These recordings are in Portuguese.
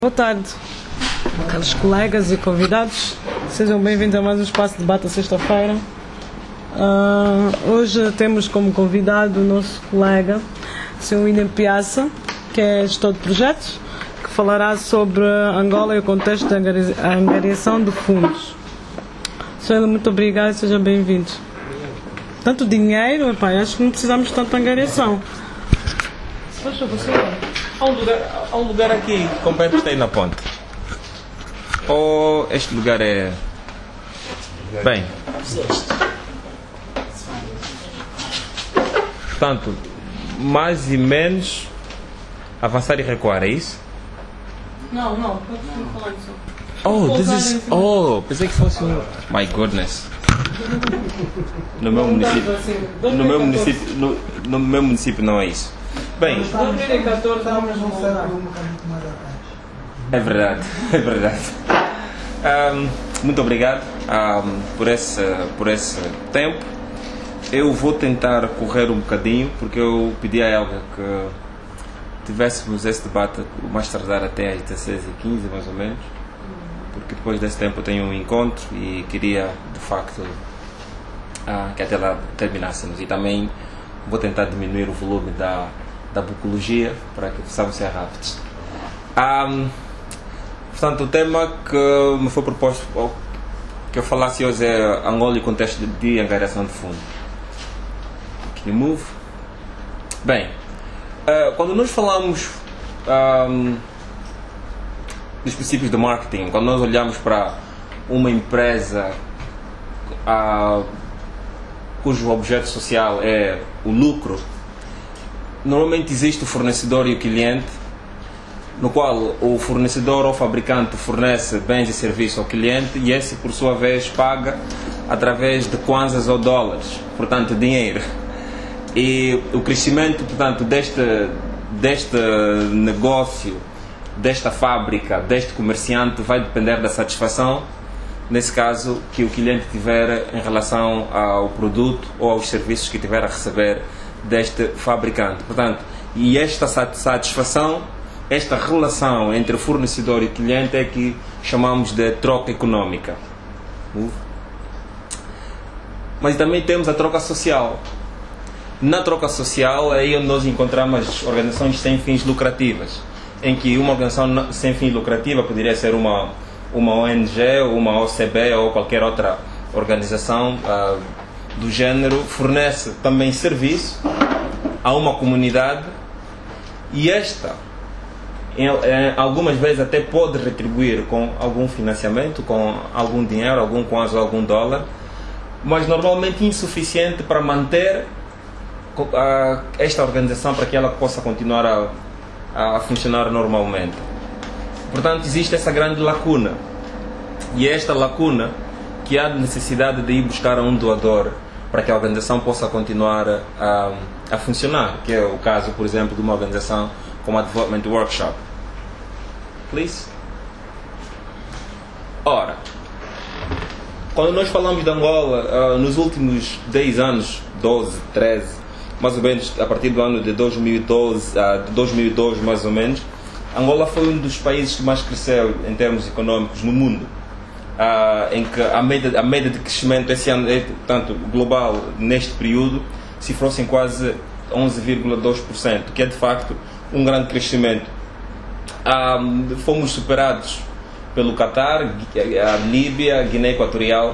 Boa tarde, caros colegas e convidados, sejam bem-vindos a mais um Espaço de Debate à sexta-feira. Hoje temos como convidado o nosso colega, o Sr. William Piazza, que é gestor de projetos, que falará sobre Angola e o contexto da angariação de fundos. Sr. muito obrigado e seja bem-vindo. Tanto dinheiro, acho que não precisamos de tanta angariação. Se faz favor, senhor. Há um lugar aqui com perto está aí na ponte. Ou este lugar é... Bem. Portanto, mais e menos avançar e recuar, é isso? Não, pode falar isso. Oh, this is... Oh, pensei que fosse um... My goodness. No meu município não é isso. Bem, é verdade. Muito obrigado por esse tempo. Eu vou tentar correr um bocadinho, porque eu pedi a Elga que tivéssemos esse debate o mais tardar até às 16h15, mais ou menos, porque depois desse tempo eu tenho um encontro e queria, de facto, que até lá terminássemos. E também vou tentar diminuir o volume da bucologia para que possamos ser rápidos. Portanto, o tema que me foi proposto que eu falasse hoje é Angola e o contexto de angariação de fundo. Can you move? Bem, quando nós falamos dos princípios de marketing, quando nós olhamos para uma empresa cujo objeto social é o lucro, normalmente existe o fornecedor e o cliente, no qual o fornecedor ou fabricante fornece bens e serviços ao cliente e esse, por sua vez, paga através de kwanzas ou dólares, portanto, dinheiro. E o crescimento, portanto, deste negócio, desta fábrica, deste comerciante, vai depender da satisfação, nesse caso, que o cliente tiver em relação ao produto ou aos serviços que tiver a receber deste fabricante. Portanto, e esta satisfação, esta relação entre fornecedor e cliente é que chamamos de troca económica. Mas também temos a troca social. Na troca social é aí onde nós encontramos as organizações sem fins lucrativas, em que uma organização sem fins lucrativa poderia ser uma ONG, uma OCB ou qualquer outra organização do género, fornece também serviço a uma comunidade e esta algumas vezes até pode retribuir com algum financiamento, com algum dinheiro, algum kwanza ou algum dólar, mas normalmente insuficiente para manter esta organização para que ela possa continuar a funcionar normalmente. Portanto, existe essa grande lacuna e é esta lacuna que há necessidade de ir buscar um doador para que a organização possa continuar a funcionar, que é o caso, por exemplo, de uma organização como a Development Workshop. Please. Ora, quando nós falamos de Angola, nos últimos 10 anos, 12, 13, mais ou menos a partir do ano de 2012, de 2002 mais ou menos, Angola foi um dos países que mais cresceu em termos económicos no mundo. Em que a média de crescimento esse ano, portanto, global neste período cifrou-se em quase 11,2%, que é de facto um grande crescimento. Fomos superados pelo Catar, a Líbia, a Guiné Equatorial,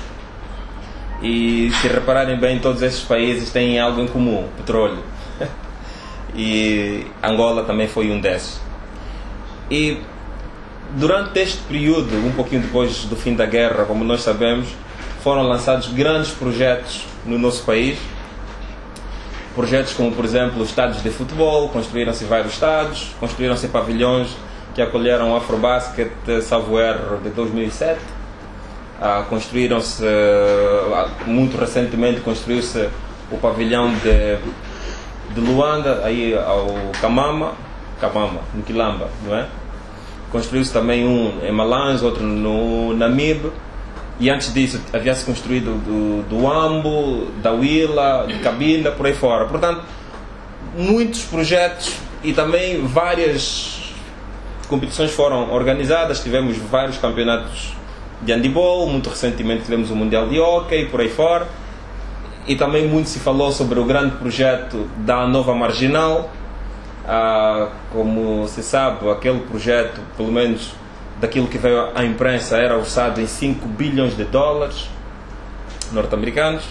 e se repararem bem, todos esses países têm algo em comum: petróleo. E Angola também foi um desses. E durante este período, um pouquinho depois do fim da guerra, como nós sabemos, foram lançados grandes projetos no nosso país. Projetos como, por exemplo, os estádios de futebol, construíram-se vários estádios, construíram-se pavilhões que acolheram o Afrobasket, salvo erro, de 2007. Construíram-se, muito recentemente, construiu-se o pavilhão de Luanda, aí ao Kamama, no Quilamba, não é? Construiu-se também um em Malange, outro no Namibe, e antes disso havia-se construído do Ambo, da Huila, de Cabinda, por aí fora. Portanto, muitos projetos e também várias competições foram organizadas, tivemos vários campeonatos de handebol, muito recentemente tivemos o Mundial de Hóquei, por aí fora, e também muito se falou sobre o grande projeto da Nova Marginal. Como se sabe, aquele projeto, pelo menos daquilo que veio à imprensa, era orçado em 5 bilhões de dólares norte-americanos,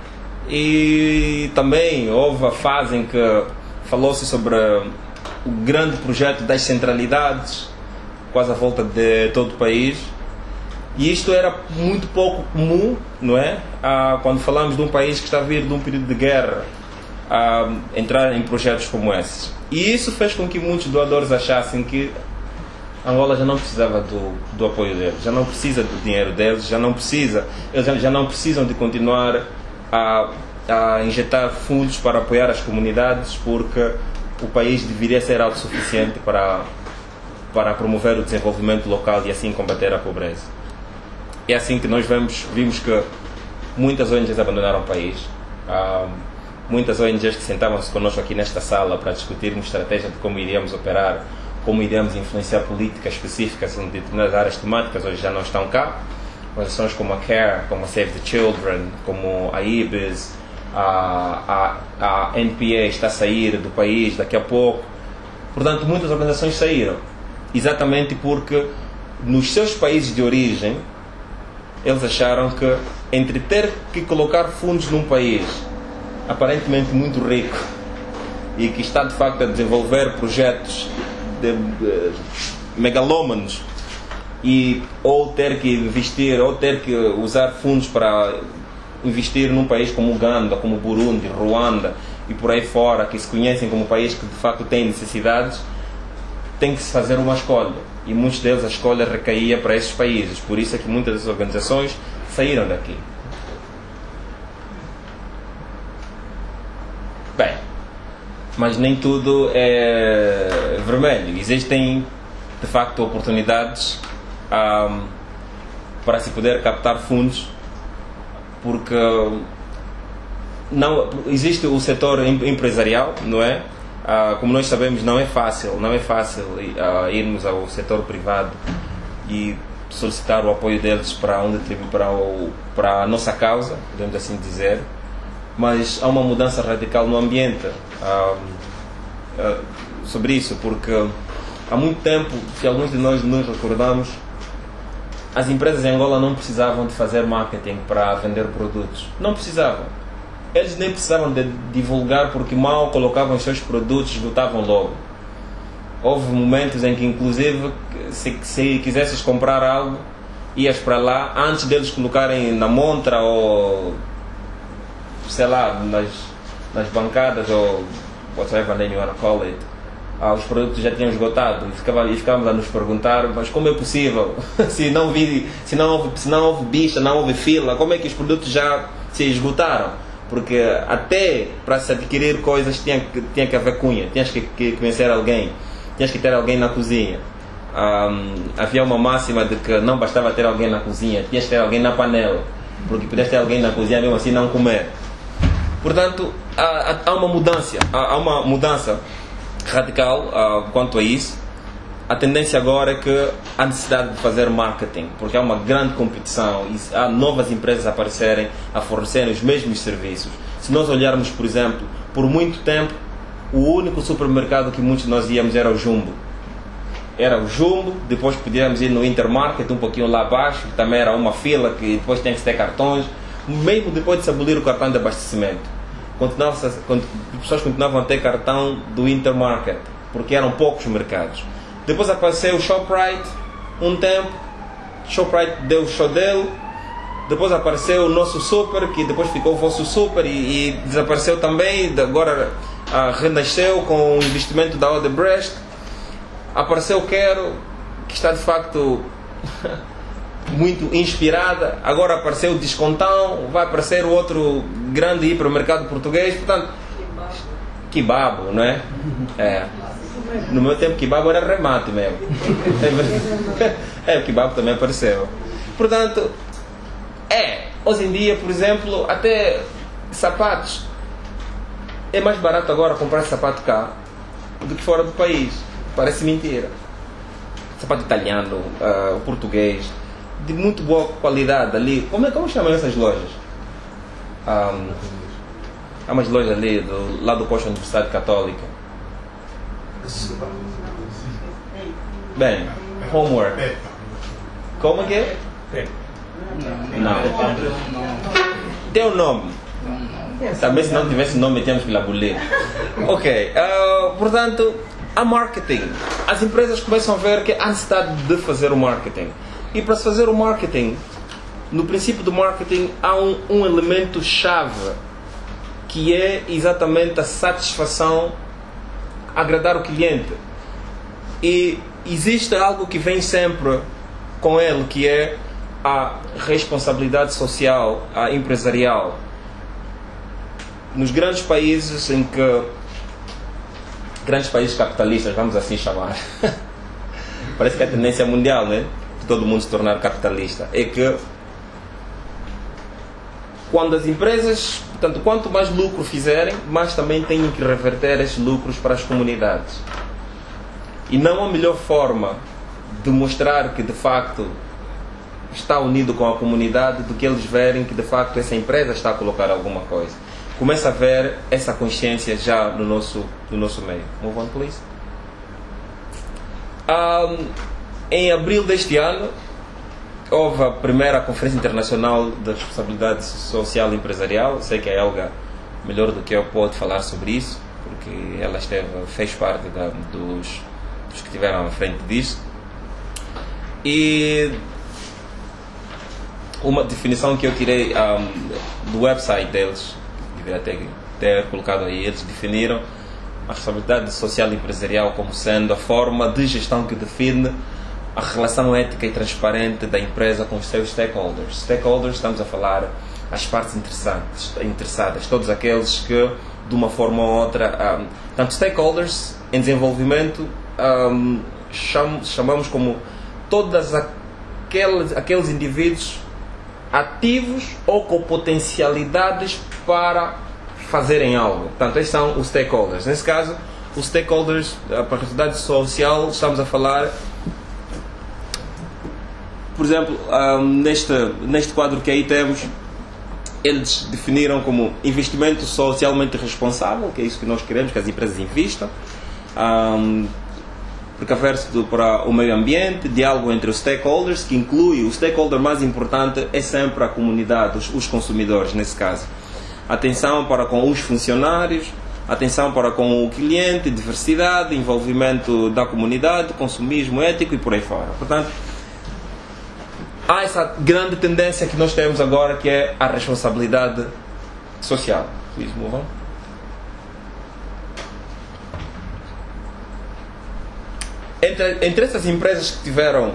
e também houve a fase em que falou-se sobre o grande projeto das centralidades, quase à volta de todo o país, e isto era muito pouco comum, não é? Quando falamos de um país que está a vir de um período de guerra, entrar em projetos como esses. E isso fez com que muitos doadores achassem que Angola já não precisava do apoio deles, já não precisa do dinheiro deles, eles já não precisam de continuar a injetar fundos para apoiar as comunidades, porque o país deveria ser autossuficiente para promover o desenvolvimento local e assim combater a pobreza. É assim que nós vimos que muitas ONGs abandonaram o país. Muitas ONGs que sentavam-se connosco aqui nesta sala para discutirmos estratégia de como iríamos operar, como iríamos influenciar políticas específicas em determinadas áreas temáticas, hoje já não estão cá. Organizações como a CARE, como a Save the Children, como a IBIS, a NPA está a sair do país daqui a pouco. Portanto, muitas organizações saíram, exatamente porque nos seus países de origem eles acharam que entre ter que colocar fundos num país aparentemente muito rico e que está de facto a desenvolver projetos megalómanos, ou ter que investir, ou ter que usar fundos para investir num país como Uganda, como Burundi, Ruanda e por aí fora, que se conhecem como países que de facto têm necessidades, tem que se fazer uma escolha, e muitos deles a escolha recaía para esses países. Por isso é que muitas das organizações saíram daqui. Bem, mas nem tudo é vermelho. Existem de facto oportunidades para se poder captar fundos, porque não existe o setor empresarial, não é? Como nós sabemos, não é fácil irmos ao setor privado e solicitar o apoio deles para a nossa causa, podemos assim dizer, mas há uma mudança radical no ambiente sobre isso, porque há muito tempo, se alguns de nós nos recordamos, as empresas em Angola não precisavam de fazer marketing para vender produtos, não precisavam. Eles nem precisavam de divulgar, porque mal colocavam os seus produtos, esgotavam logo. Houve momentos em que, inclusive, se quisesses comprar algo, ias para lá, antes deles colocarem na montra ou, sei lá, nas bancadas ou whatever name you want to call it, os produtos já tinham esgotado, e ficávamos a nos perguntar, mas como é possível? se não houve bicha, não houve fila, como é que os produtos já se esgotaram? Porque até para se adquirir coisas tinha que haver cunha, tinhas que conhecer alguém, tinhas que ter alguém na cozinha. Havia uma máxima de que não bastava ter alguém na cozinha, tinhas que ter alguém na panela, porque podias ter alguém na cozinha mesmo assim não comer. Portanto, há uma mudança radical quanto a isso. A tendência agora é que há necessidade de fazer marketing, porque há uma grande competição e há novas empresas a aparecerem, a fornecerem os mesmos serviços. Se nós olharmos, por exemplo, por muito tempo, o único supermercado que muitos de nós íamos era o Jumbo. Era o Jumbo, depois podíamos ir no Intermarket, um pouquinho lá abaixo, que também era uma fila, que depois tem que ter cartões. Mesmo depois de se abolir o cartão de abastecimento, as pessoas continuavam a ter cartão do Intermarket, porque eram poucos mercados. Depois apareceu o Shoprite, um tempo, Shoprite deu o show dele, depois apareceu o nosso Super, que depois ficou o vosso Super e desapareceu também, agora renasceu com o investimento da Odebrecht. Apareceu o Quero, que está de facto muito inspirada, agora apareceu o Descontão, vai aparecer o outro grande hipermercado português, portanto, Kebabo, não é? No meu tempo, Kebabo era remate mesmo. O Kebabo também apareceu. Portanto, hoje em dia, por exemplo, até sapatos. É mais barato agora comprar sapato cá do que fora do país. Parece mentira. sapato italiano, o português, de muito boa qualidade ali. Como chamam essas lojas? Há umas lojas ali, lá do posto da Universidade Católica. Bem, Homework. Como que é? Não. Tem um nome. Também se não tivesse nome, tínhamos que abolir. Ok. Portanto, a marketing. As empresas começam a ver que há necessidade de fazer o marketing. E para se fazer o marketing, no princípio do marketing, há um elemento chave, que é exatamente a satisfação, agradar o cliente. E existe algo que vem sempre com ele, que é a responsabilidade social, a empresarial. Nos grandes países grandes países capitalistas, vamos assim chamar, parece que é a tendência mundial, né? De todo mundo se tornar capitalista, é que quando as empresas, portanto, quanto mais lucro fizerem, mais também têm que reverter esses lucros para as comunidades. E não há melhor forma de mostrar que de facto está unido com a comunidade do que eles verem que de facto essa empresa está a colocar alguma coisa. Começa a ver essa consciência já no nosso meio. Move on, please. Em abril deste ano, houve a primeira Conferência Internacional de Responsabilidade Social e Empresarial. Sei que a Elga, melhor do que eu, pode falar sobre isso, porque ela fez parte dos que estiveram à frente disso. E uma definição que eu tirei do website deles, deveria ter colocado aí, eles definiram a responsabilidade social e empresarial como sendo a forma de gestão que define a relação ética e transparente da empresa com os seus stakeholders. Stakeholders, estamos a falar as partes interessadas, todos aqueles que de uma forma ou outra, tanto stakeholders em desenvolvimento, chamamos como todos aqueles indivíduos ativos ou com potencialidades para fazerem algo. Portanto, estes são os stakeholders. Nesse caso, os stakeholders para a responsabilidade social, estamos a falar, por exemplo, neste quadro que aí temos, eles definiram como investimento socialmente responsável, que é isso que nós queremos, que as empresas investam, precaver-se para o meio ambiente, diálogo entre os stakeholders, que inclui o stakeholder mais importante é sempre a comunidade, os consumidores nesse caso. Atenção para com os funcionários, atenção para com o cliente, diversidade, envolvimento da comunidade, consumismo ético e por aí fora. Portanto, há essa grande tendência que nós temos agora, que é a responsabilidade social. Please move on. Entre essas empresas que tiveram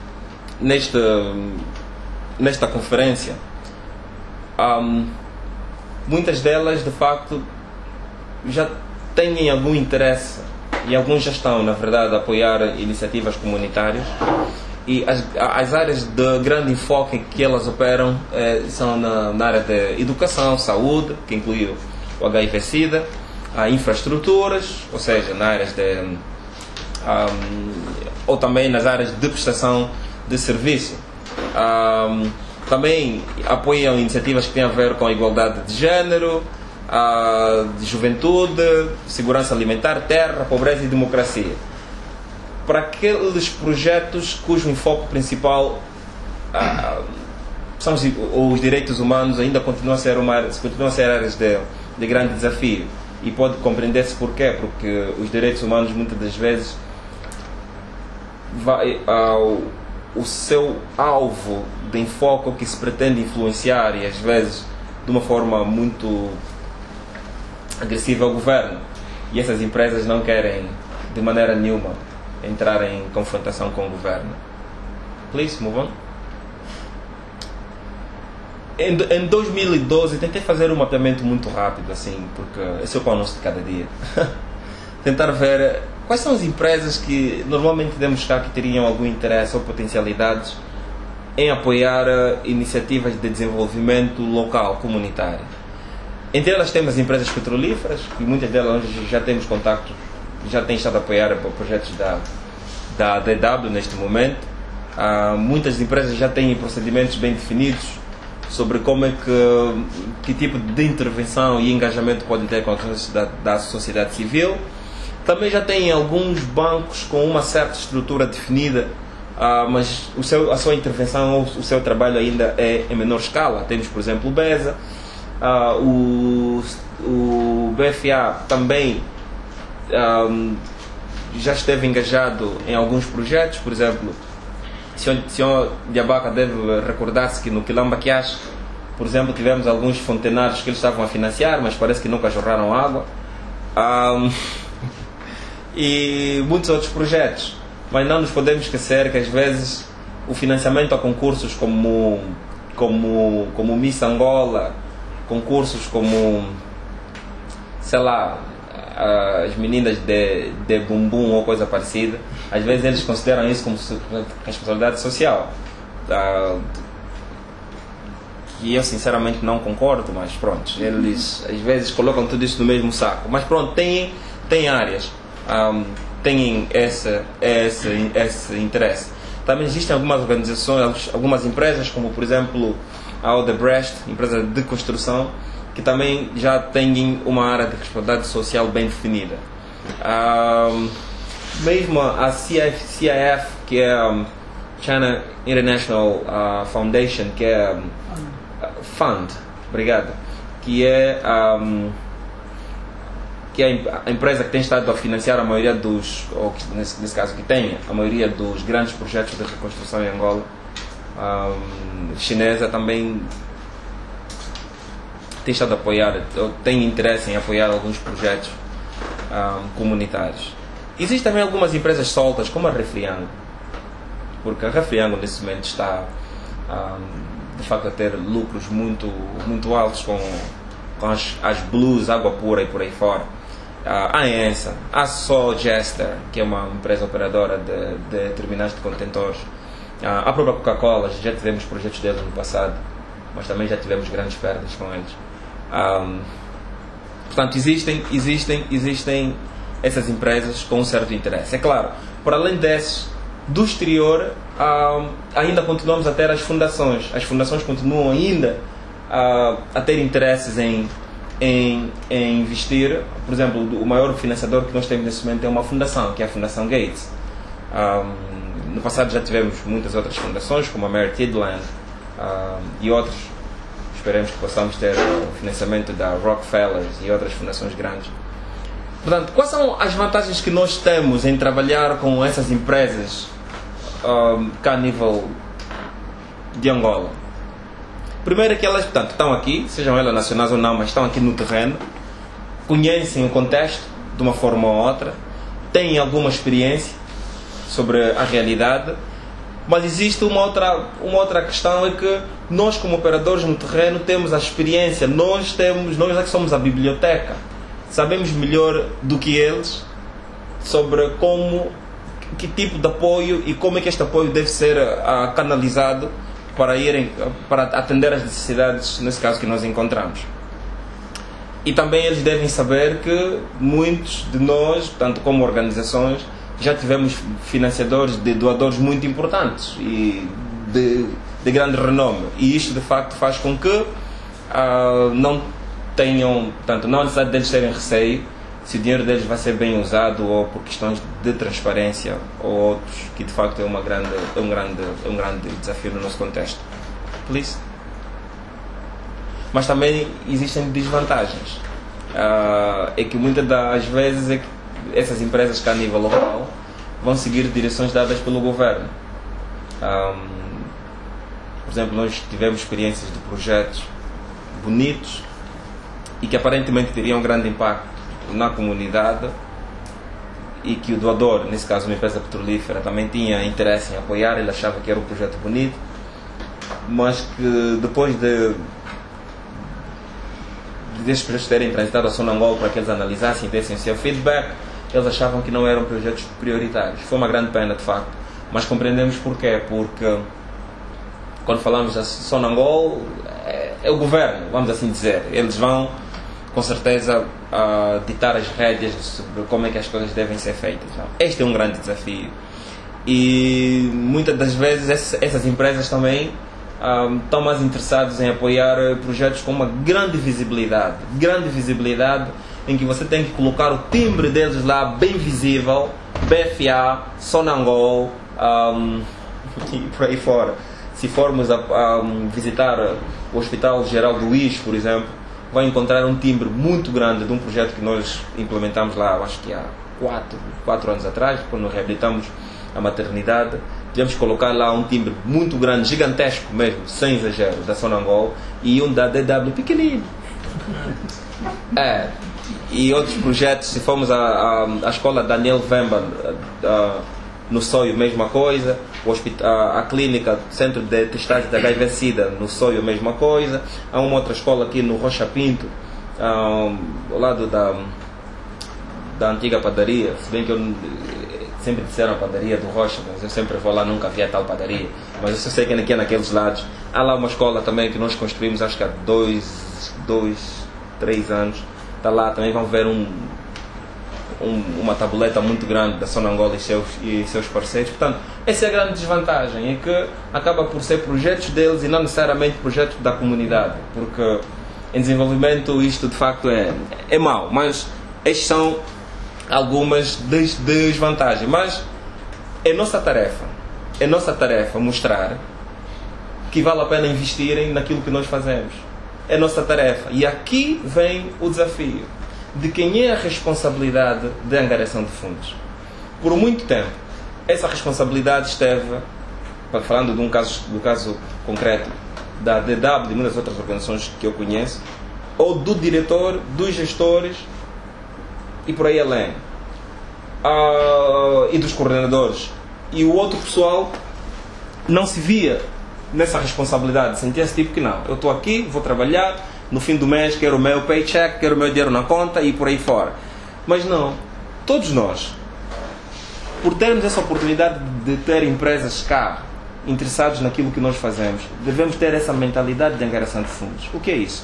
nesta conferência, muitas delas de facto já têm algum interesse, e alguns já estão, na verdade, a apoiar iniciativas comunitárias, e as áreas de grande enfoque que elas operam são na área de educação, saúde, que inclui o HIV-Sida, infraestruturas, ou seja, nas áreas de ou também nas áreas de prestação de serviço. Também apoiam iniciativas que têm a ver com a igualdade de género, de juventude, segurança alimentar, terra, pobreza e democracia. Para aqueles projetos cujo enfoque principal são os direitos humanos, ainda continuam a ser áreas de grande desafio. E pode compreender-se porquê, porque os direitos humanos muitas das vezes o seu alvo de enfoque, o que se pretende influenciar, e às vezes de uma forma muito agressiva, ao governo. E essas empresas não querem de maneira nenhuma entrar em confrontação com o governo. Please move on. Em 2012 tentei fazer um mapeamento muito rápido, assim, porque esse é o pão nosso de cada dia. Tentar ver quais são as empresas que normalmente podemos buscar que teriam algum interesse ou potencialidades em apoiar iniciativas de desenvolvimento local, comunitário. Entre elas temos as empresas petrolíferas, que muitas delas já temos contacto, já têm estado a apoiar projetos da DW neste momento. Muitas empresas já têm procedimentos bem definidos sobre como é que tipo de intervenção e engajamento podem ter com as da sociedade civil. Também já têm alguns bancos com uma certa estrutura definida, mas a sua intervenção ou o seu trabalho ainda é em menor escala. Temos, por exemplo, o BESA, o BFA também já esteve engajado em alguns projetos. Por exemplo, o senhor Diabaca deve recordar-se que no Quilamba Quiache, por exemplo, tivemos alguns fontenários que eles estavam a financiar, mas parece que nunca jorraram água. E muitos outros projetos. Mas não nos podemos esquecer que às vezes o financiamento a concursos como Miss Angola, concursos como, sei lá, as meninas de bumbum ou coisa parecida, às vezes eles consideram isso como responsabilidade social, e eu sinceramente não concordo, mas pronto, eles às vezes colocam tudo isso no mesmo saco. Mas pronto, tem áreas, têm esse interesse. Também existem algumas organizações, algumas empresas, como por exemplo a Odebrecht, empresa de construção, que também já têm uma área de responsabilidade social bem definida. Mesmo a CIF, que é a China International Foundation, que é Fund, obrigado, que é a empresa que tem estado a financiar a maioria dos, ou nesse caso que tem a maioria dos grandes projetos de reconstrução em Angola, chinesa, também tem estado a apoiar, tem interesse em apoiar alguns projetos comunitários. Existem também algumas empresas soltas, como a Refriango, porque a Refriango nesse momento está de facto a ter lucros muito altos com as blues, água pura e por aí fora. A ENSA, a Jester, que é uma empresa operadora de terminais de contentores, a própria Coca-Cola, já tivemos projetos deles no passado, mas também já tivemos grandes perdas com eles. Portanto, existem essas empresas com um certo interesse. É claro, para além desses, do exterior, ainda continuamos a ter as fundações. As fundações continuam ainda a ter interesses em investir. Por exemplo, o maior financiador que nós temos nesse momento é uma fundação, que é a Fundação Gates. No passado já tivemos muitas outras fundações, como a Mary Tidland e outros. Esperemos que possamos ter o financiamento da Rockefeller e outras fundações grandes. Portanto, quais são as vantagens que nós temos em trabalhar com essas empresas cá a nível de Angola? Primeiro é que elas, portanto, estão aqui, sejam elas nacionais ou não, mas estão aqui no terreno, conhecem o contexto de uma forma ou outra, têm alguma experiência sobre a realidade. Mas existe uma outra questão, é que nós como operadores no terreno temos a experiência, nós é que somos a biblioteca, sabemos melhor do que eles sobre que tipo de apoio e como é que este apoio deve ser canalizado para atender às necessidades, nesse caso, que nós encontramos. E também eles devem saber que muitos de nós, tanto como organizações, já tivemos financiadores de doadores muito importantes e de grande renome, e isto de facto faz com que não tenham, portanto, não há necessidade deles terem receio se o dinheiro deles vai ser bem usado, ou por questões de transparência ou outros, que de facto é um grande desafio no nosso contexto. Please. Mas também existem desvantagens. É que muitas das vezes é que essas empresas que a nível local vão seguir direções dadas pelo governo. Por exemplo, nós tivemos experiências de projetos bonitos e que aparentemente teriam um grande impacto na comunidade, e que o doador, nesse caso uma empresa petrolífera, também tinha interesse em apoiar. Ele achava que era um projeto bonito, mas que depois desses projetos terem transitado a Sonangol para que eles analisassem e dessem o seu feedback, eles achavam que não eram projetos prioritários. Foi uma grande pena, de facto, mas compreendemos porquê. Porque quando falamos da Sonangol, é o governo, vamos assim dizer. Eles vão, com certeza, ditar as rédeas sobre como é que as coisas devem ser feitas. Este é um grande desafio. E muitas das vezes essas empresas também estão mais interessadas em apoiar projetos com uma grande visibilidade, em que você tem que colocar o timbre deles lá bem visível, BFA, Sonangol, e por aí fora. Se formos a visitar o Hospital Geral do Luís, por exemplo, vai encontrar um timbre muito grande de um projeto que nós implementamos lá, acho que há 4 anos atrás, quando reabilitamos a maternidade. Tivemos que colocar lá um timbre muito grande, gigantesco mesmo, sem exagero, da Sonangol, e um da DW pequenino. E outros projetos, se formos à escola Daniel Vemba, no Soio, mesma coisa, a clínica, Centro de Testagem da HIV-Sida, no Soio, mesma coisa. Há uma outra escola aqui no Rocha Pinto, ao lado da antiga padaria, se bem que eu sempre disseram a padaria do Rocha, mas eu sempre vou lá, nunca vi a tal padaria, mas eu só sei que aqui é naqueles lados. Há lá uma escola também que nós construímos, acho que há 3 anos, está lá, também vão ver uma tabuleta muito grande da Sonangol e seus parceiros. Portanto, essa é a grande desvantagem, é que acaba por ser projetos deles e não necessariamente projetos da comunidade, porque em desenvolvimento isto de facto é mau, mas estas são algumas desvantagens. Mas é nossa tarefa mostrar que vale a pena investirem naquilo que nós fazemos. É nossa tarefa. E aqui vem o desafio de quem é a responsabilidade de angariação de fundos. Por muito tempo, essa responsabilidade esteve, falando do caso concreto da DW, de muitas outras organizações que eu conheço, ou do diretor, dos gestores e por aí além, e dos coordenadores. E o outro pessoal não se via nessa responsabilidade, sentia-se tipo que não, eu estou aqui, vou trabalhar, no fim do mês quero o meu paycheck, quero o meu dinheiro na conta e por aí fora. Mas não, todos nós, por termos essa oportunidade de ter empresas cá interessados naquilo que nós fazemos, devemos ter essa mentalidade de angariação de fundos. O que é isso?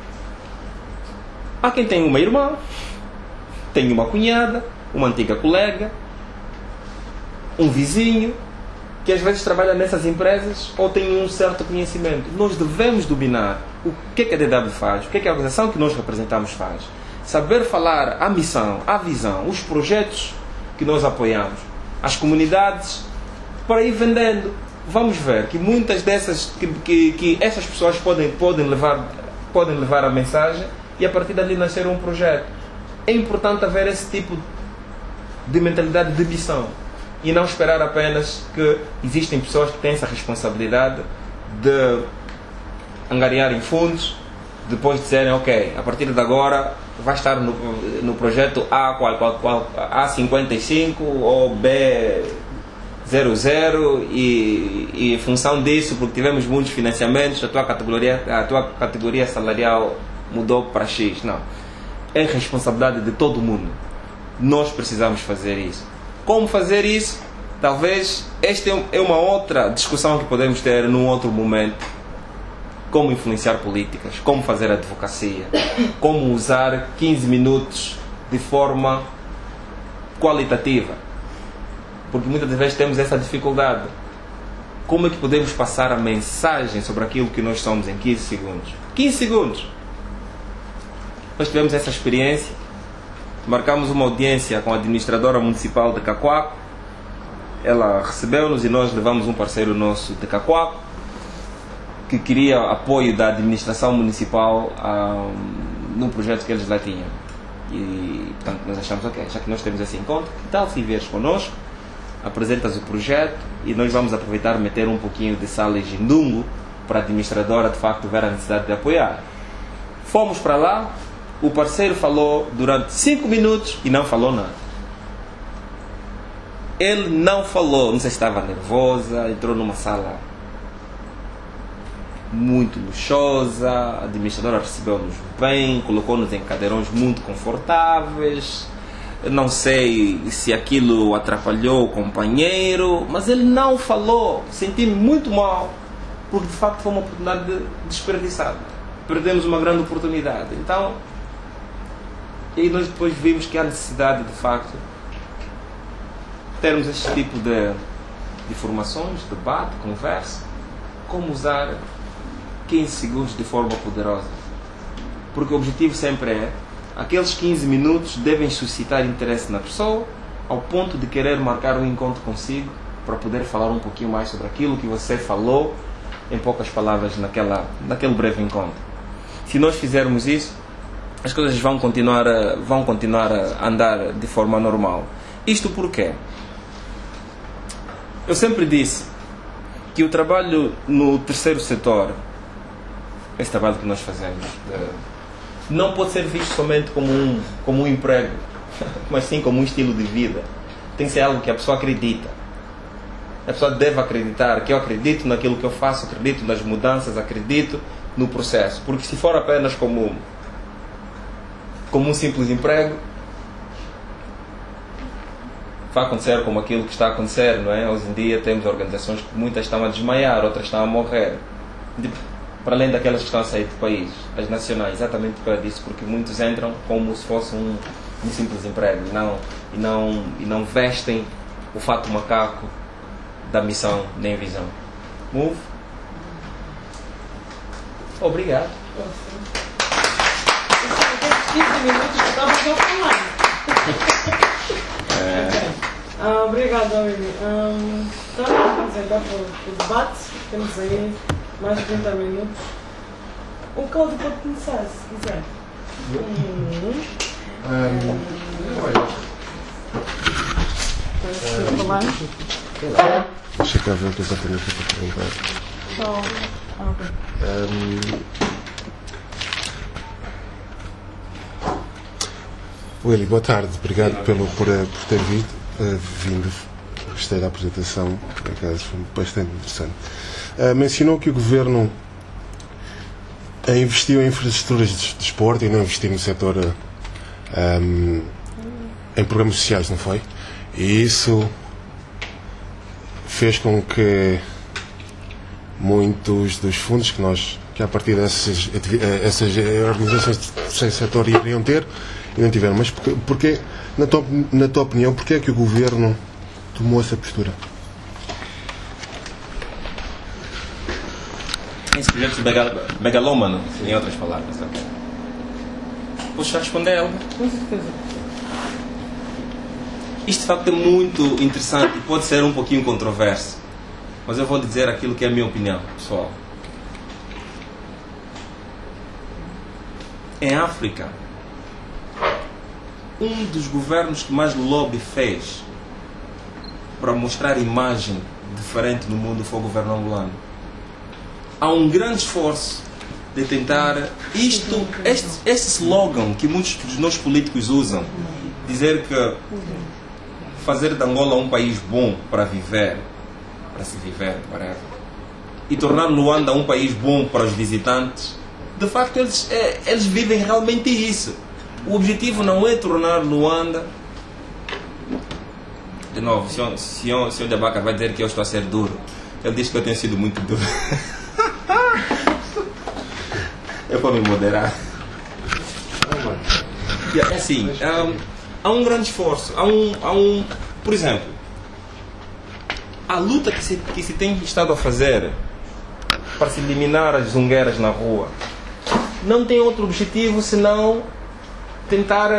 Há quem tem uma irmã, tem uma cunhada, uma antiga colega, um vizinho, que às vezes trabalha nessas empresas ou tem um certo conhecimento. Nós devemos dominar o que a DW faz, o que a organização que nós representamos faz. Saber falar a missão, a visão, os projetos que nós apoiamos, as comunidades, para ir vendendo. Vamos ver que muitas dessas, que essas pessoas podem levar a mensagem e a partir dali nascer um projeto. É importante haver esse tipo de mentalidade de missão e não esperar apenas que existem pessoas que têm essa responsabilidade de angariarem fundos, depois dizerem, ok, a partir de agora vai estar no projeto A55 ou B00 e em função disso, porque tivemos muitos financiamentos, a tua categoria salarial mudou para X. Não. É responsabilidade de todo mundo. Nós precisamos fazer isso. Como fazer isso? Talvez esta é uma outra discussão que podemos ter num outro momento. Como influenciar políticas, como fazer advocacia, como usar 15 minutos de forma qualitativa. Porque muitas vezes temos essa dificuldade. Como é que podemos passar a mensagem sobre aquilo que nós somos em 15 segundos? 15 segundos! Nós tivemos essa experiência, marcamos uma audiência com a administradora municipal de Cacoaco, ela recebeu-nos e nós levamos um parceiro nosso de Cacoaco, que queria apoio da administração municipal num projeto que eles lá tinham. E, portanto, nós achamos, ok, já que nós temos esse encontro, que tal se vieres connosco, apresentas o projeto e nós vamos aproveitar e meter um pouquinho de sala e gindungo para a administradora, de facto, ver a necessidade de apoiar. Fomos para lá, o parceiro falou durante 5 minutos e não falou nada. Ele não falou, não sei se estava nervosa, entrou numa sala muito luxuosa, a administradora recebeu-nos bem, colocou-nos em cadeirões muito confortáveis. Eu não sei se aquilo atrapalhou o companheiro, mas ele não falou. Senti-me muito mal, porque de facto foi uma oportunidade desperdiçada. Perdemos uma grande oportunidade. Então, e nós depois vimos que há necessidade de facto termos este tipo de formações, debate, conversa, como usar 15 segundos de forma poderosa. Porque o objetivo sempre é, aqueles 15 minutos devem suscitar interesse na pessoa, ao ponto de querer marcar um encontro consigo, para poder falar um pouquinho mais sobre aquilo que você falou, em poucas palavras, naquele breve encontro. Se nós fizermos isso, as coisas vão continuar a andar de forma normal. Isto porquê? Eu sempre disse que o trabalho no terceiro setor, esse trabalho que nós fazemos, não pode ser visto somente como um emprego, mas sim como um estilo de vida. Tem que ser algo que a pessoa acredita. A pessoa deve acreditar que eu acredito naquilo que eu faço, acredito nas mudanças, acredito no processo. Porque se for apenas como um simples emprego, vai acontecer como aquilo que está a acontecer, não é? Hoje em dia temos organizações que muitas estão a desmaiar, outras estão a morrer. Para além daquelas que estão a sair do país, as nacionais, exatamente por causa disso, porque muitos entram como se fosse um simples emprego e não vestem o fato macaco da missão nem visão. Move. Obrigado. 15 minutos que estava já falando. Obrigado, Aline. Estamos a apresentar para o debate. Temos aí mais de 30 minutos. O Cláudio pode começar, se quiser. Deixa cá ver o que eu tenho aqui para perguntar. Willy, boa tarde. Obrigado por ter vindo. Gostei da apresentação. Por acaso foi bastante interessante. Mencionou que o Governo investiu em infraestruturas de desporto e não investiu no setor em programas sociais, não foi? E isso fez com que muitos dos fundos que a partir dessas organizações de terceiro setor iriam ter e não tiveram. Mas porquê, na tua opinião, porquê é que o Governo tomou essa postura? Esse projeto megalómano, em outras palavras. Okay. Posso já responder ela? Com certeza. Isto de facto é muito interessante e pode ser um pouquinho controverso, mas eu vou dizer aquilo que é a minha opinião pessoal. Em África, um dos governos que mais lobby fez para mostrar imagem diferente no mundo foi o governo angolano. Há um grande esforço de tentar este slogan que muitos dos nossos políticos usam, dizer que fazer de Angola um país bom para viver, para se viver, whatever, e tornar Luanda um país bom para os visitantes, de facto eles vivem realmente isso. O objetivo não é tornar Luanda... De novo, o senhor Debaca vai dizer que eu estou a ser duro. Ele diz que eu tenho sido muito duro. Eu vou me moderar. É assim, há um grande esforço. Por exemplo, a luta que se tem estado a fazer para se eliminar as zungueiras na rua não tem outro objetivo senão tentar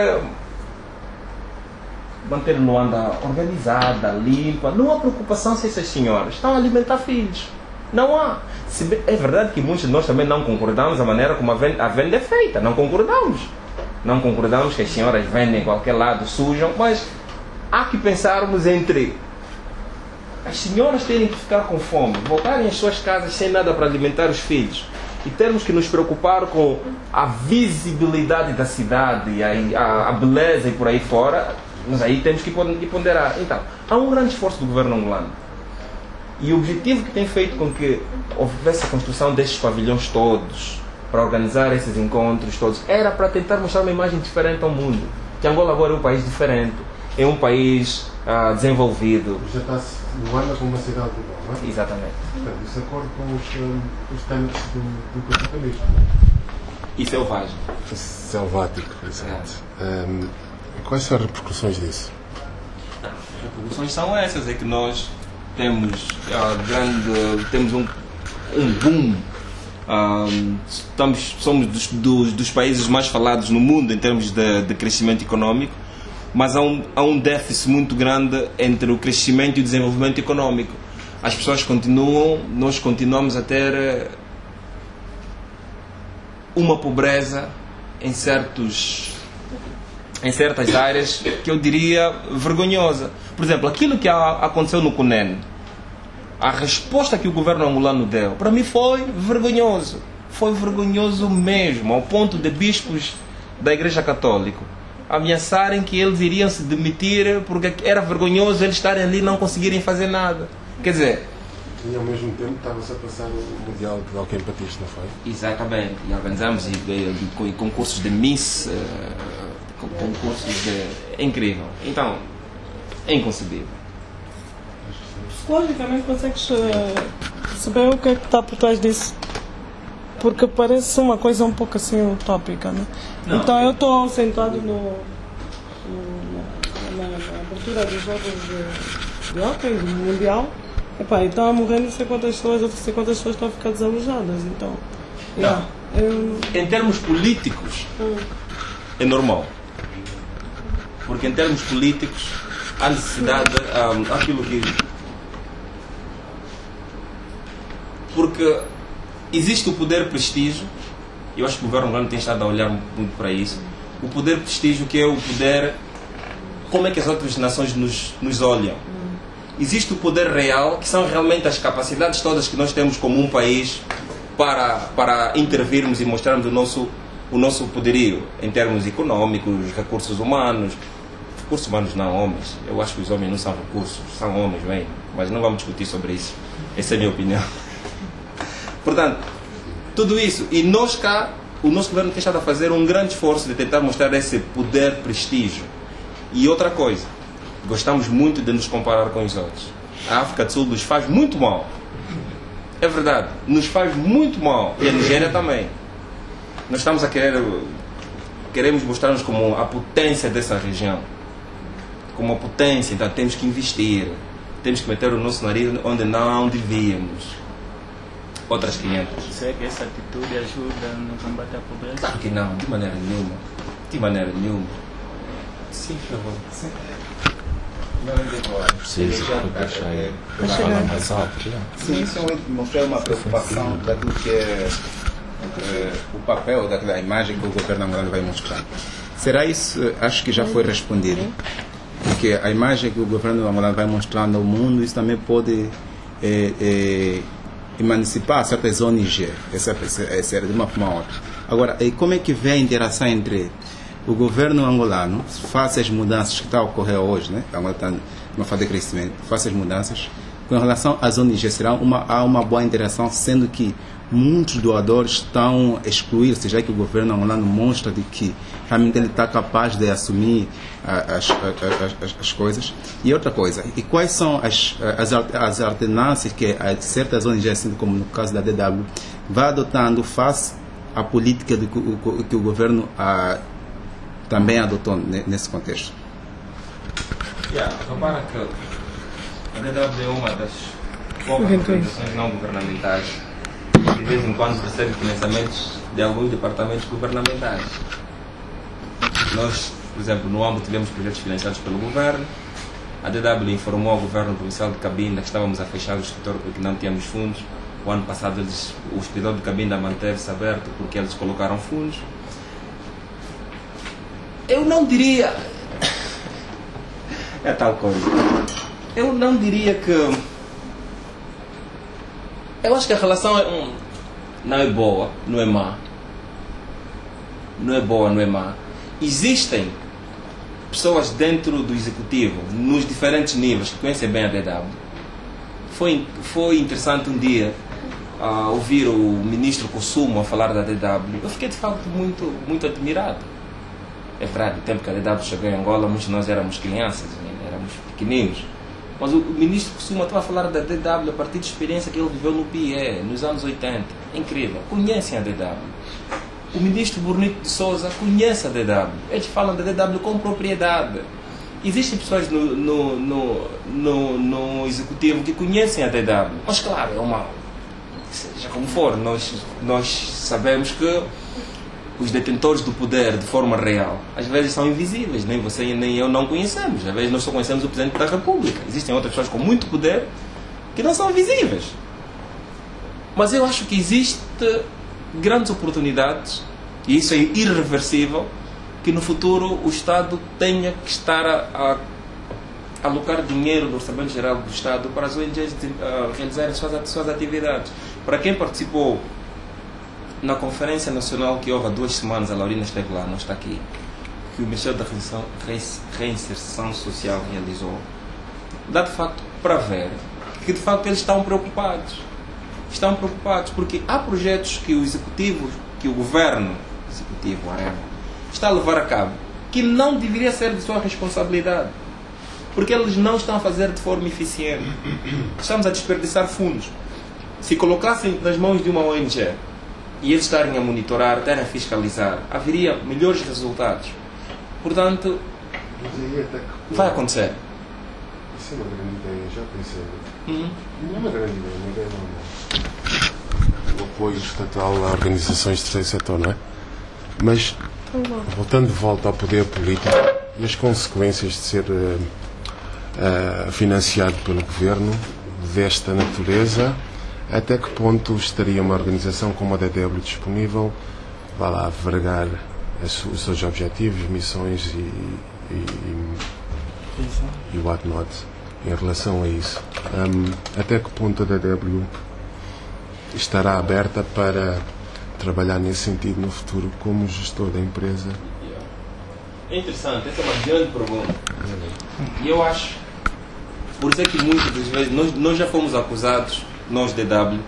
manter Luanda organizada, limpa. Não há preocupação se essas senhoras estão a alimentar filhos. Não há. É verdade que muitos de nós também não concordamos a maneira como a venda é feita. Não concordamos. Não concordamos que as senhoras vendem em qualquer lado, sujam, mas há que pensarmos entre as senhoras terem que ficar com fome, voltarem às suas casas sem nada para alimentar os filhos, e termos que nos preocupar com a visibilidade da cidade, a beleza e por aí fora. Mas aí temos que ponderar. Então, há um grande esforço do governo angolano. E o objetivo que tem feito com que houvesse a construção destes pavilhões todos, para organizar esses encontros todos, era para tentar mostrar uma imagem diferente ao mundo. Que Angola agora é um país diferente, é um país desenvolvido. Já está Luanda como uma cidade global, não é? Exatamente. Portanto, isso de acordo com os temas do capitalismo. E selvagem. Selvático, exato. Quais são as repercussões disso? As repercussões são essas, é que nós temos temos um boom. Somos dos países mais falados no mundo em termos de crescimento económico, mas há um déficit muito grande entre o crescimento e o desenvolvimento económico. As pessoas nós continuamos a ter uma pobreza em certas áreas que eu diria vergonhosa. Por exemplo, aquilo que aconteceu no CUNEN, a resposta que o governo angolano deu, para mim foi vergonhoso. Foi vergonhoso mesmo, ao ponto de bispos da Igreja Católica ameaçarem que eles iriam se demitir porque era vergonhoso eles estarem ali e não conseguirem fazer nada. Quer dizer... E ao mesmo tempo estava-se a passar o Mundial de Alquim Patista, não foi? Exatamente. E organizamos concursos de Miss, concursos de... É incrível. Então, é inconcebível. Psicologicamente consegues saber o que é que está por trás disso? Porque parece uma coisa um pouco assim utópica, né? Então eu estou sentado na abertura dos jogos de hóquei, do Mundial. Epá, então a morrer não sei quantas pessoas, outras 50 pessoas estão a ficar desalojadas. Então, em termos políticos, é normal. Porque em termos políticos, há necessidade, aquilo que... Porque existe o poder prestígio, eu acho que o governo angolano tem estado a olhar muito para isso. O poder prestígio, que é o poder, como é que as outras nações nos olham. Existe o poder real, que são realmente as capacidades todas que nós temos como um país para intervirmos e mostrarmos o nosso poderio em termos económicos, recursos humanos. Recursos humanos não, homens. Eu acho que os homens não são recursos, são homens, bem, mas não vamos discutir sobre isso. Essa é a minha opinião. Portanto, tudo isso. E nós cá, o nosso governo tem estado a fazer um grande esforço de tentar mostrar esse poder prestígio. E outra coisa, gostamos muito de nos comparar com os outros. A África do Sul nos faz muito mal. É verdade, nos faz muito mal. E a Nigéria também. Nós estamos a queremos mostrar-nos como a potência dessa região. Como a potência, então temos que investir. Temos que meter o nosso nariz onde não devíamos. Outras 500. Será que essa atitude ajuda no combate à pobreza? Claro que não, de maneira nenhuma. De maneira nenhuma. Sim, por favor. Sim. Precisa deixar mais alto. Sim, isso mostrar uma preocupação daquilo que é o papel daquela imagem que o governo angolano vai mostrar. Será isso? Acho que já foi respondido. Porque a imagem que o governo angolano vai mostrar no mundo, isso também pode emancipar certas ONG, essa de uma forma ou outra. Agora, como é que vê a interação entre o governo angolano, face às mudanças que estão a ocorrer hoje, né? Angola está numa fase de crescimento, face às mudanças, com relação às ONGs, há uma boa interação, sendo que muitos doadores estão a excluir-se, já que o governo angolano mostra de que realmente ele está capaz de assumir as coisas. E outra coisa, e quais são as alternâncias que certas ONGs, assim como no caso da DW, vai adotando face à política que o governo também adotou nesse contexto? Repara que a DW é uma das poucas organizações não governamentais que de vez em quando recebe financiamentos de alguns departamentos governamentais. Nós, por exemplo, no âmbito tivemos projetos financiados pelo governo. A DW informou ao governo provincial de Cabinda que estávamos a fechar o escritório porque não tínhamos fundos. O ano passado o escritório de Cabinda manteve-se aberto porque eles colocaram fundos. Eu não diria... É tal coisa. Eu não diria que... Eu acho que a relação não é boa, não é má. Não é boa, não é má. Existem pessoas dentro do executivo, nos diferentes níveis, que conhecem bem a DW. Foi interessante um dia ouvir o ministro Kosumo a falar da DW. Eu fiquei de facto muito, muito admirado. É verdade, no tempo que a DW chegou em Angola, muitos de nós éramos crianças, éramos pequeninos. Mas o ministro Kosumo estava a falar da DW a partir de experiência que ele viveu no PIE, nos anos 80. É incrível. Conhecem a DW. O ministro Bonito de Souza conhece a DW. Eles falam da DW com propriedade. Existem pessoas no executivo que conhecem a DW, mas claro, é uma... Seja como for, nós sabemos que os detentores do poder de forma real às vezes são invisíveis, nem você nem eu não conhecemos. Às vezes nós só conhecemos o Presidente da República. Existem outras pessoas com muito poder que não são visíveis. Mas eu acho que existem grandes oportunidades, e isso é irreversível, que no futuro o Estado tenha que estar a alocar dinheiro do Orçamento Geral do Estado para as ONGs realizarem suas atividades. Para quem participou na Conferência Nacional que houve há 2 semanas, a Laurina esteve lá, não está aqui, que o Ministério da Reinserção Social realizou, dá de facto para ver que de facto eles estão preocupados. Estão preocupados porque há projetos que o Executivo, que o Governo Executivo, está a levar a cabo, que não deveria ser de sua responsabilidade, porque eles não estão a fazer de forma eficiente. Estamos a desperdiçar fundos. Se colocassem nas mãos de uma ONG e eles estarem a monitorar, estarem a fiscalizar, haveria melhores resultados. Portanto, vai acontecer. Isso é uma grande ideia, já pensei. Não é uma grande ideia, uma ideia normal. O apoio estatal a organizações de terceiro setor, não é? Mas, voltando de volta ao poder político e as consequências de ser financiado pelo governo desta natureza, até que ponto estaria uma organização como a DW disponível, vá lá, vergar os seus objetivos, missões e whatnot em relação a isso? Até que ponto a DW estará aberta para trabalhar nesse sentido no futuro como gestor da empresa? É interessante, essa é uma grande pergunta. E eu acho, por isso é que muitas das vezes nós já fomos acusados, nós DW,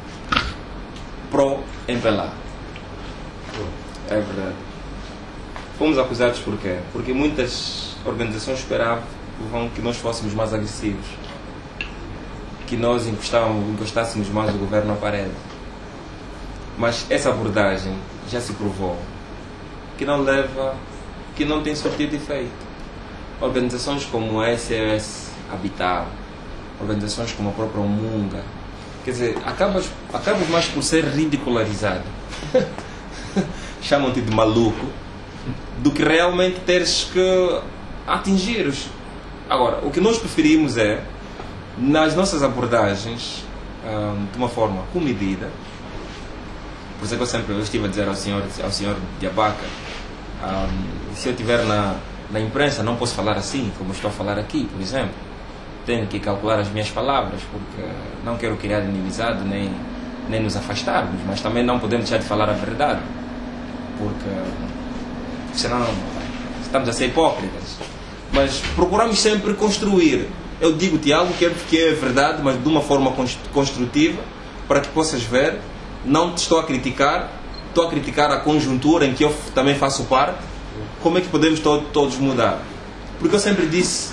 pro-MPLA. É verdade. Fomos acusados por quê? Porque muitas organizações esperavam que nós fôssemos mais agressivos, que nós encostássemos mais o governo à parede. Mas essa abordagem já se provou que não tem surtido efeito. Organizações como a SOS Habitat, organizações como a própria Umunga, quer dizer, acabas mais por ser ridicularizado, chamam-te de maluco, do que realmente teres que atingir os... Agora, o que nós preferimos é, nas nossas abordagens, de uma forma comedida. Por isso é que eu estive a dizer ao senhor Diabaca, se eu estiver na imprensa não posso falar assim como estou a falar aqui, por exemplo. Tenho que calcular as minhas palavras, porque não quero criar inimizade nem nos afastarmos, mas também não podemos deixar de falar a verdade, porque senão estamos a ser hipócritas. Mas procuramos sempre construir. Eu digo-te algo que é verdade, mas de uma forma construtiva, para que possas ver. Não te estou a criticar, estou a criticar a conjuntura em que eu também faço parte. Como é que podemos todos mudar? Porque eu sempre disse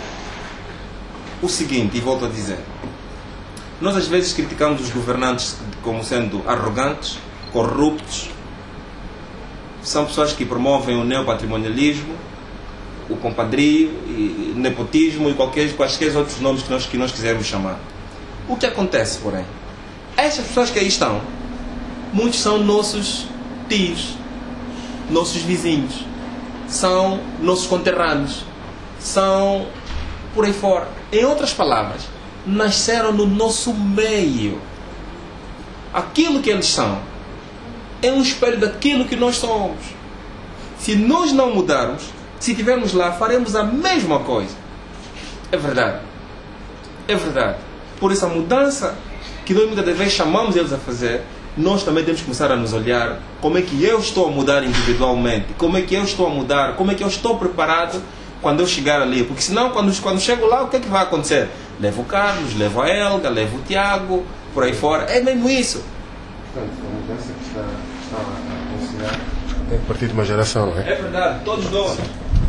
o seguinte, e volto a dizer: nós às vezes criticamos os governantes como sendo arrogantes, corruptos. São pessoas que promovem o neopatrimonialismo, o compadrio, o nepotismo e quaisquer outros nomes que nós quisermos chamar. O que acontece, porém? Estas pessoas que aí estão, muitos são nossos tios, nossos vizinhos, são nossos conterrâneos, são por aí fora. Em outras palavras, nasceram no nosso meio. Aquilo que eles são é um espelho daquilo que nós somos. Se nós não mudarmos, se estivermos lá, faremos a mesma coisa. É verdade. É verdade. Por isso a mudança que nós muitas vezes chamamos eles a fazer, nós também temos que começar a nos olhar como é que eu estou a mudar individualmente, como é que eu estou a mudar, como é que eu estou preparado quando eu chegar ali. Porque senão, quando chego lá, o que é que vai acontecer? Levo o Carlos, levo a Helga, levo o Tiago, por aí fora. É mesmo isso. Portanto, a mudança que está a considerar tem que partir de uma geração, não é? É verdade, todos nós.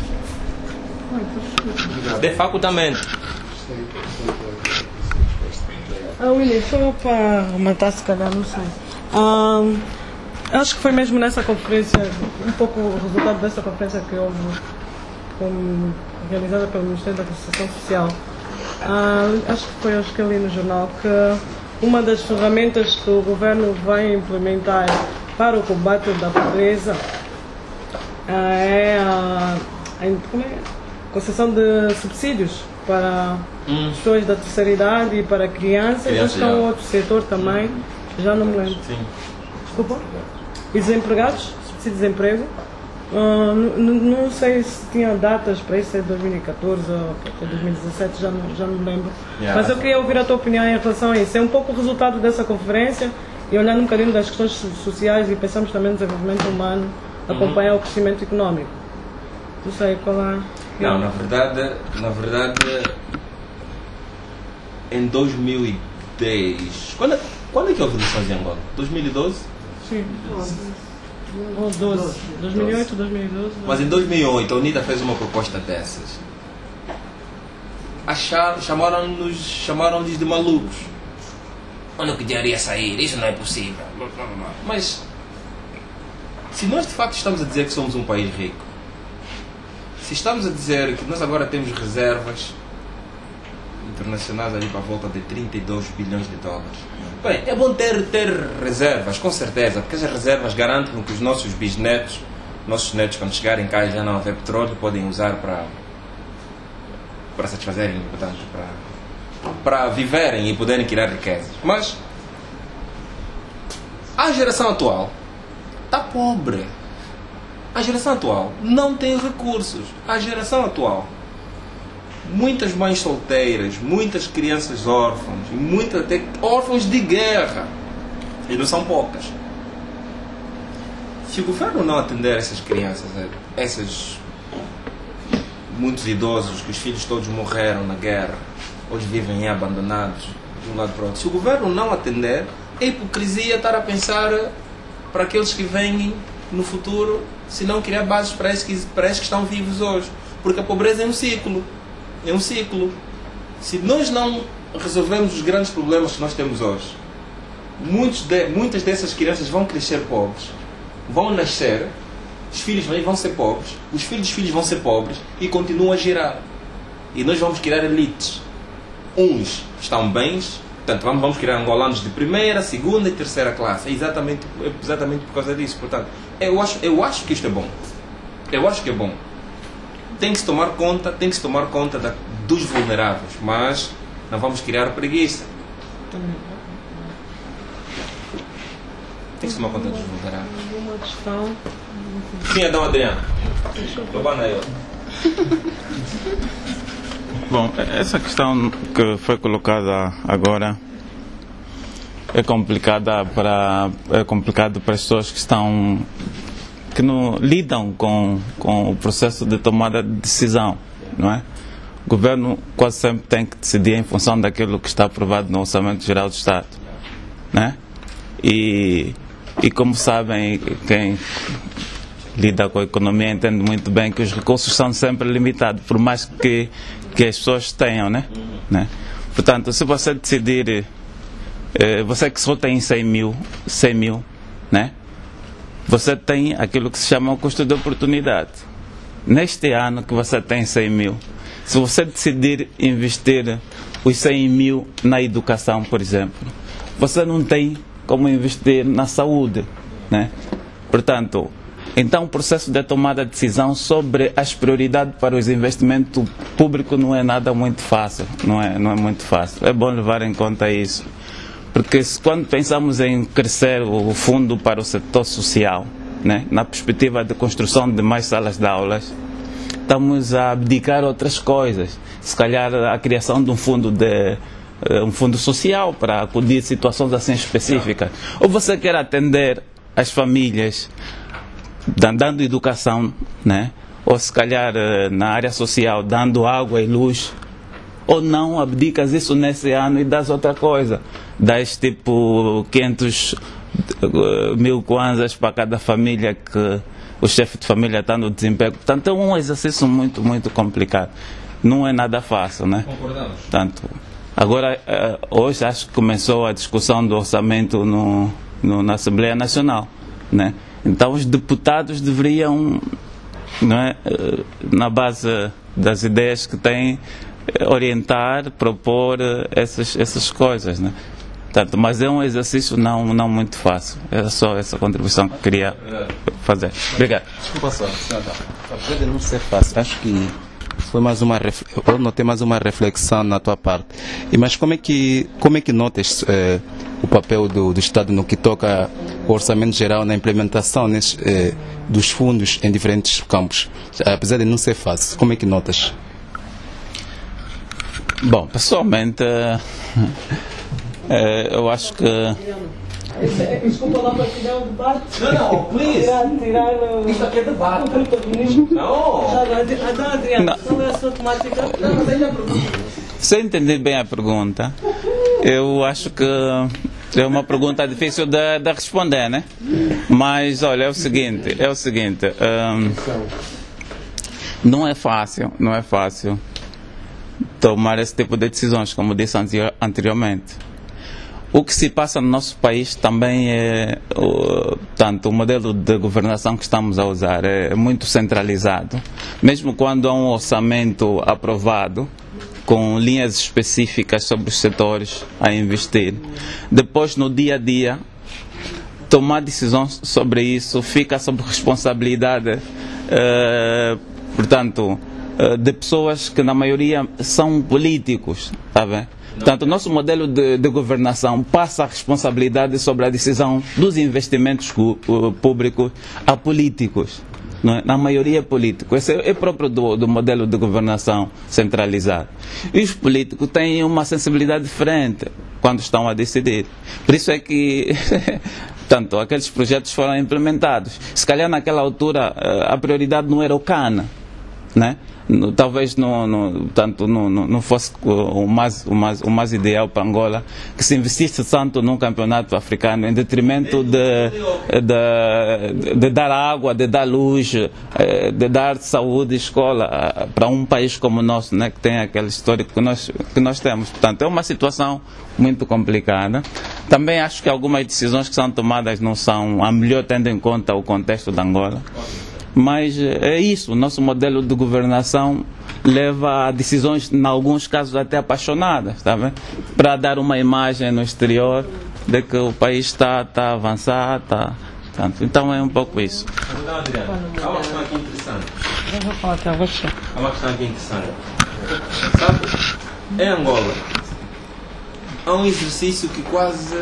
De facultamente. William, só para rematar, se calhar, não sei. Acho que foi mesmo nessa conferência, um pouco o resultado dessa conferência que houve realizada pelo Ministério da Associação Social. Acho que eu li no jornal que uma das ferramentas que o governo vai implementar para o combate da pobreza é a concessão de subsídios para pessoas da terceira idade e para crianças. Acho que há um outro setor também, já não me lembro. Sim. Desculpa. E desempregados, subsídio de desemprego. Não sei se tinha datas para isso, é 2014 ou 2017, já não me lembro. Mas eu queria ouvir a tua opinião em relação a isso. É um pouco o resultado dessa conferência e olhando um bocadinho das questões sociais e pensamos também no desenvolvimento humano, acompanhar o crescimento económico. Não sei qual é. Não, na verdade, em 2010. Quando é que houve eleições em Angola? 2012? Sim. 2008, 2012. Mas em 2008 a UNITA fez uma proposta dessas. Chamaram-nos de malucos. Quando que dinheiro ia sair? Isso não é possível. Mas se nós de facto estamos a dizer que somos um país rico, se estamos a dizer que nós agora temos reservas internacionais ali para a volta de 32 bilhões de dólares. Bem, é bom ter reservas, com certeza, porque as reservas garantem que os nossos bisnetos, nossos netos, quando chegarem cá e já não haver petróleo, podem usar para satisfazerem, portanto, para viverem e poderem criar riquezas. Mas a geração atual está pobre. A geração atual não tem recursos. A geração atual, muitas mães solteiras, muitas crianças órfãs, muitas até órfãos de guerra, e não são poucas. Se o governo não atender essas crianças, muitos idosos, que os filhos todos morreram na guerra, hoje vivem abandonados de um lado para o outro, se o governo não atender, é hipocrisia estar a pensar para aqueles que vêm no futuro, se não criar bases para esses que estão vivos hoje, porque a pobreza é um ciclo. É um ciclo. Se nós não resolvermos os grandes problemas que nós temos hoje, muitas dessas crianças vão crescer pobres, vão nascer, os filhos vão ser pobres, os filhos dos filhos vão ser pobres e continuam a girar. E nós vamos criar elites. Uns estão bens, portanto vamos criar angolanos de primeira, segunda e terceira classe. É exatamente por causa disso. Portanto, eu acho que isto é bom. Eu acho que é bom. Tem que se tomar conta dos vulneráveis, mas não vamos criar preguiça. Tem que se tomar conta dos vulneráveis. Uma questão. Sim, Adão Adriano. Bom, essa questão que foi colocada agora é complicado para as pessoas que não lidam com o processo de tomada de decisão, não é? O governo quase sempre tem que decidir em função daquilo que está aprovado no Orçamento Geral do Estado, né? E como sabem, quem lida com a economia entende muito bem que os recursos são sempre limitados, por mais que as pessoas tenham, né? Portanto, se você decidir, você que só tem 100 mil, né? Você tem aquilo que se chama o custo de oportunidade. Neste ano que você tem 100 mil, se você decidir investir os 100 mil na educação, por exemplo, você não tem como investir na saúde, né? Portanto, então o processo de tomada de decisão sobre as prioridades para os investimentos públicos não é nada muito fácil, não é muito fácil. É bom levar em conta isso. Porque quando pensamos em crescer o fundo para o setor social, né, na perspectiva de construção de mais salas de aulas, estamos a abdicar outras coisas. Se calhar a criação de um fundo social para acudir a situações assim específicas. Ou você quer atender as famílias dando educação, né, ou se calhar na área social dando água e luz, ou não abdicas isso nesse ano e das outra coisa. Das tipo 500 mil kwanzas para cada família que o chefe de família está no desemprego. Portanto, é um exercício muito, muito complicado. Não é nada fácil, né? Concordamos. Portanto, agora, hoje acho que começou a discussão do orçamento na Assembleia Nacional, né? Então, os deputados deveriam não é? Na base das ideias que tem, orientar, propor essas coisas, né? Portanto, mas é um exercício não muito fácil. É só essa contribuição que queria fazer. Obrigado. Desculpa só, apesar de não ser fácil, acho que foi eu notei mais uma reflexão na tua parte. Mas como é que notas o papel do Estado no que toca ao orçamento geral na implementação dos fundos em diferentes campos? Apesar de não ser fácil, como é que notas? Bom, pessoalmente, eu acho que... Desculpa lá para tirar o debate. Não, please. Tirar Isto aqui é debate. o protagonismo. Não. Então, Adriano, qual é a sua temática? Não, mas aí a pergunta. Se eu entender bem a pergunta, eu acho que é uma pergunta difícil de responder, né? Mas, olha, é o seguinte, não é fácil tomar esse tipo de decisões, como disse anteriormente. O que se passa no nosso país também é, tanto o modelo de governação que estamos a usar é muito centralizado. Mesmo quando há um orçamento aprovado, com linhas específicas sobre os setores a investir, depois no dia a dia, tomar decisões sobre isso fica sob responsabilidade, portanto, de pessoas que na maioria são políticos, está bem? Portanto, o nosso modelo de governação passa a responsabilidade sobre a decisão dos investimentos públicos a políticos, não é? Na maioria político. Esse é próprio do modelo de governação centralizado. E os políticos têm uma sensibilidade diferente quando estão a decidir. Por isso é que tanto aqueles projetos foram implementados. Se calhar naquela altura a prioridade não era o CANA, né? Talvez não fosse o mais ideal para Angola que se investisse tanto num campeonato africano em detrimento de dar água, de dar luz, de dar saúde e escola para um país como o nosso, né, que tem aquele histórico que nós temos. Portanto, é uma situação muito complicada. Também acho que algumas decisões que são tomadas não são a melhor, tendo em conta o contexto de Angola. Mas é isso, o nosso modelo de governação leva a decisões, em alguns casos até apaixonadas, tá bem? Para dar uma imagem no exterior de que o país está a avançar, então é um pouco isso. Há uma questão aqui interessante. Eu vou falar até você. Há uma questão aqui interessante. Sabe, em Angola, há um exercício que quase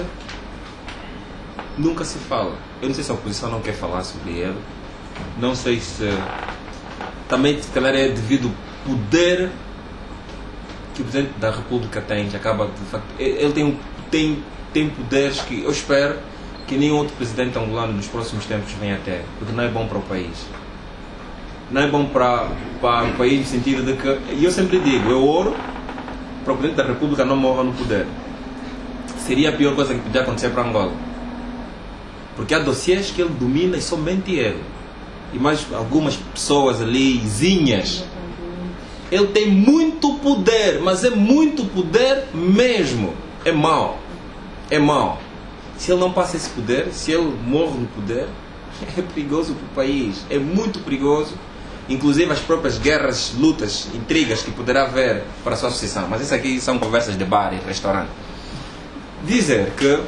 nunca se fala. Eu não sei se a oposição não quer falar sobre ele. Não sei se também se calhar é devido ao poder que o Presidente da República tem, que acaba de facto. Ele tem poderes que eu espero que nenhum outro presidente angolano nos próximos tempos venha a ter, porque não é bom para o país. Não é bom para o país no sentido de que, e eu sempre digo, eu oro para o Presidente da República não morra no poder. Seria a pior coisa que podia acontecer para Angola. Porque há dossiês que ele domina e somente ele. E mais algumas pessoas ali, zinhas. Ele tem muito poder, mas é muito poder mesmo. É mau. É mau. Se ele não passa esse poder, se ele morre no poder, é perigoso para o país. É muito perigoso. Inclusive as próprias guerras, lutas, intrigas que poderá haver para a sua sucessão. Mas isso aqui são conversas de bar e restaurante. Dizer que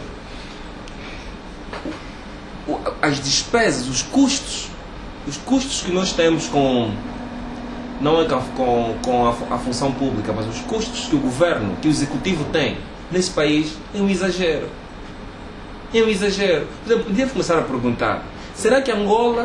as despesas, os custos que nós temos não é com a função pública, mas os custos que o governo, que o executivo tem nesse país, é um exagero. É um exagero. Por exemplo, podia começar a perguntar, será que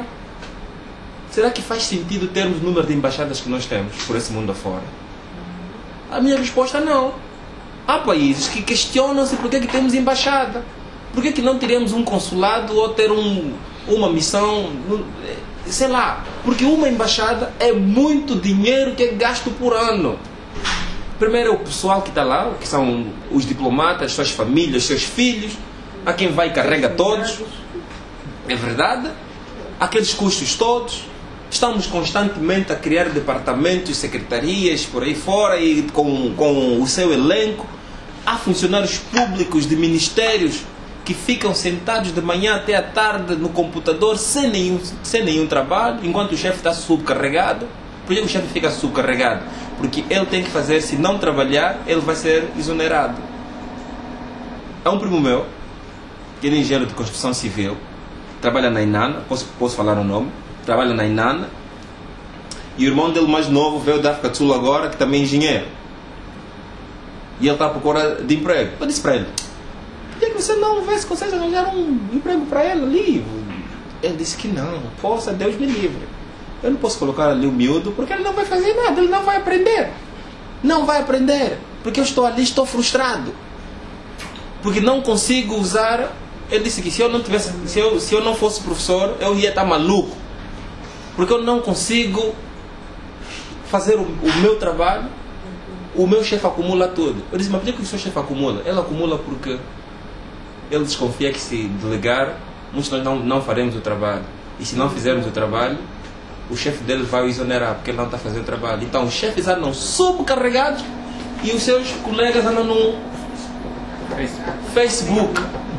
faz sentido termos o número de embaixadas que nós temos por esse mundo afora? A minha resposta é não. Há países que questionam-se por que temos embaixada. Por que não teremos um consulado ou ter uma missão, sei lá, porque uma embaixada é muito dinheiro que é gasto por ano. Primeiro é o pessoal que está lá, que são os diplomatas, suas famílias, seus filhos, a quem vai e carrega todos, é verdade, aqueles custos todos. Estamos constantemente a criar departamentos, secretarias por aí fora e com o seu elenco. Há funcionários públicos de ministérios que ficam sentados de manhã até à tarde no computador sem nenhum trabalho, enquanto o chefe está subcarregado. Por que o chefe fica subcarregado? Porque ele tem que fazer, se não trabalhar, ele vai ser exonerado. Há um primo meu, que ele é engenheiro de construção civil, trabalha na Inana, posso falar o nome, trabalha na Inana, e o irmão dele mais novo veio da África do Sul agora, que também é engenheiro. E ele está à procura de emprego. Eu disse para ele: por que você não vê se consegue arranjar um emprego para ele ali? Ele disse que não, poxa, Deus me livre. Eu não posso colocar ali o miúdo porque ele não vai fazer nada, ele não vai aprender. Não vai aprender, porque eu estou ali, estou frustrado. Porque não consigo usar. Ele disse que se eu não fosse professor, eu ia estar maluco. Porque eu não consigo fazer o meu trabalho. O meu chefe acumula tudo. Eu disse: mas por que o seu chefe acumula? Ele acumula porque ele desconfia que se delegar, muitos de nós não faremos o trabalho. E se não fizermos o trabalho, o chefe dele vai o exonerar, porque ele não está fazendo o trabalho. Então os chefes andam subcarregados e os seus colegas andam no Facebook.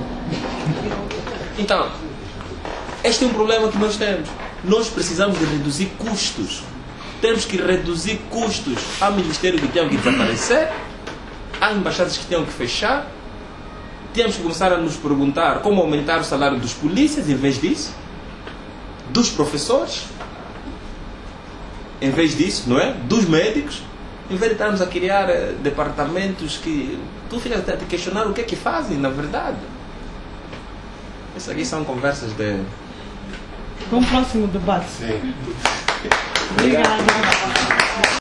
Então, este é um problema que nós temos. Nós precisamos de reduzir custos. Temos que reduzir custos. Há ministérios que têm que desaparecer, há embaixadas que têm que fechar. Temos que começar a nos perguntar como aumentar o salário dos polícias em vez disso, dos professores em vez disso, não é? Dos médicos, em vez de estarmos a criar departamentos que tu ficas a te questionar o que é que fazem, na verdade. Essas aqui são conversas de... Para um próximo debate. Sim. Obrigada.